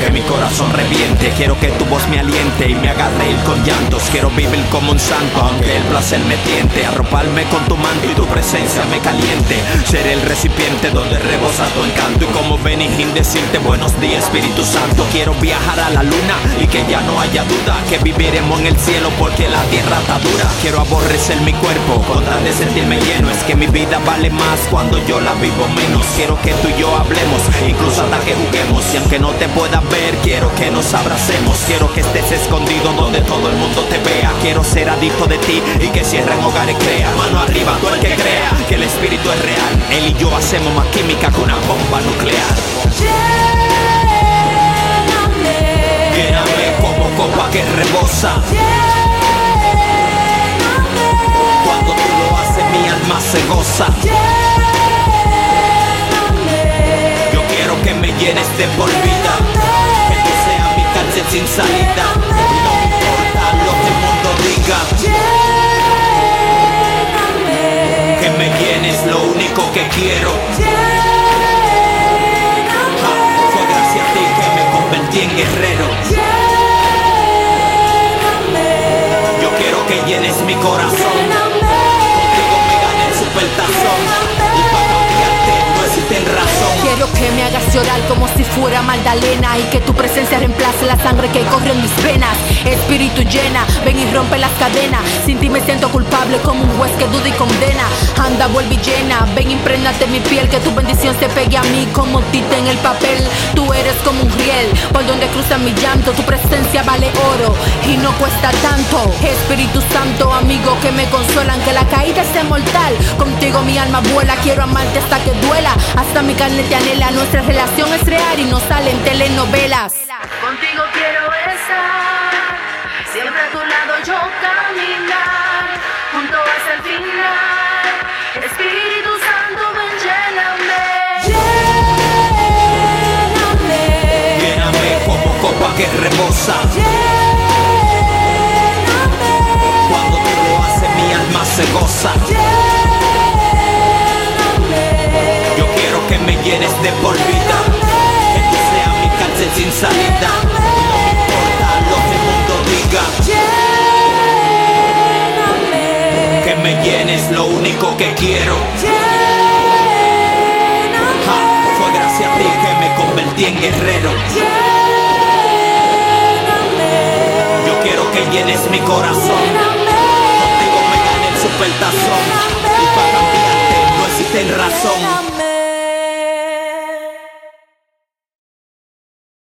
que mi corazón reviente. Quiero que tu voz me aliente y me haga reír con llantos. Quiero vivir como un santo, aunque el placer me tiente. Arroparme con tu manto y tu presencia me caliente. Seré el recipiente donde rebosa tu encanto. Y como Benihín decirte buenos días, Espíritu Santo. Quiero viajar a la luna y que ya no haya duda que viviremos en el cielo porque la tierra está dura. Quiero aborrecer mi cuerpo con tal de sentirme lleno. Es que mi vida vale más cuando yo la vivo menos. Quiero que tú y yo hablemos, incluso hasta que juguemos. Y aunque no te pueda ver, quiero que nos abracemos. Quiero que estés escondido donde todo el mundo te vea. Quiero ser adicto de ti y que cierren hogares crea. Mano arriba tú el que crea que el espíritu es real. Él y yo hacemos más química que una bomba nuclear. Lléname como copa que rebosa. Cuando tú lo haces mi alma se goza. Yo quiero que me llenes de por vida, que tú seas mi cárcel sin salida. Y no me importa lo que el mundo diga. Que me llenes lo único que quiero. Fue gracias a ti que me convertí en guerrero. Yo quiero que llenes mi corazón. Contigo me gané el supertazón. Y para cambiarte no existen razón. Quiero que me hagas llorar como si fuera Magdalena y que tu presencia reemplace la sangre que corre en mis venas. Espíritu llena, ven y rompe las cadenas. Sin ti me siento culpable como un juez que duda y condena. Anda, vuelve y llena, ven imprégnate mi piel. Que tu bendición se pegue a mí como tita en el papel. Tú eres como un riel, por donde cruza mi llanto. Tu presencia vale oro y no cuesta tanto. Espíritu Santo, amigo que me consolan, que la caída es mortal. Contigo mi alma vuela, quiero amarte hasta que duela. Hasta mi carne te anhela, nuestra relación es real y no salen telenovelas. Contigo quiero estar, siempre a tu lado yo caminar, junto hasta el final. Espíritu Santo, ven, lléname. Lléname como copa que rebosa. Cuando tú lo haces mi alma se goza. Yo quiero que me llenes de por vida, que tú seas mi cárcel sin salida. Y no me importa lo que el mundo diga. Que me llenes lo único que quiero. Fue gracias a ti que me convertí en guerrero. Yo quiero que llenes mi corazón. Contigo me gané el supertazón. Y para cambiarte no existe razón.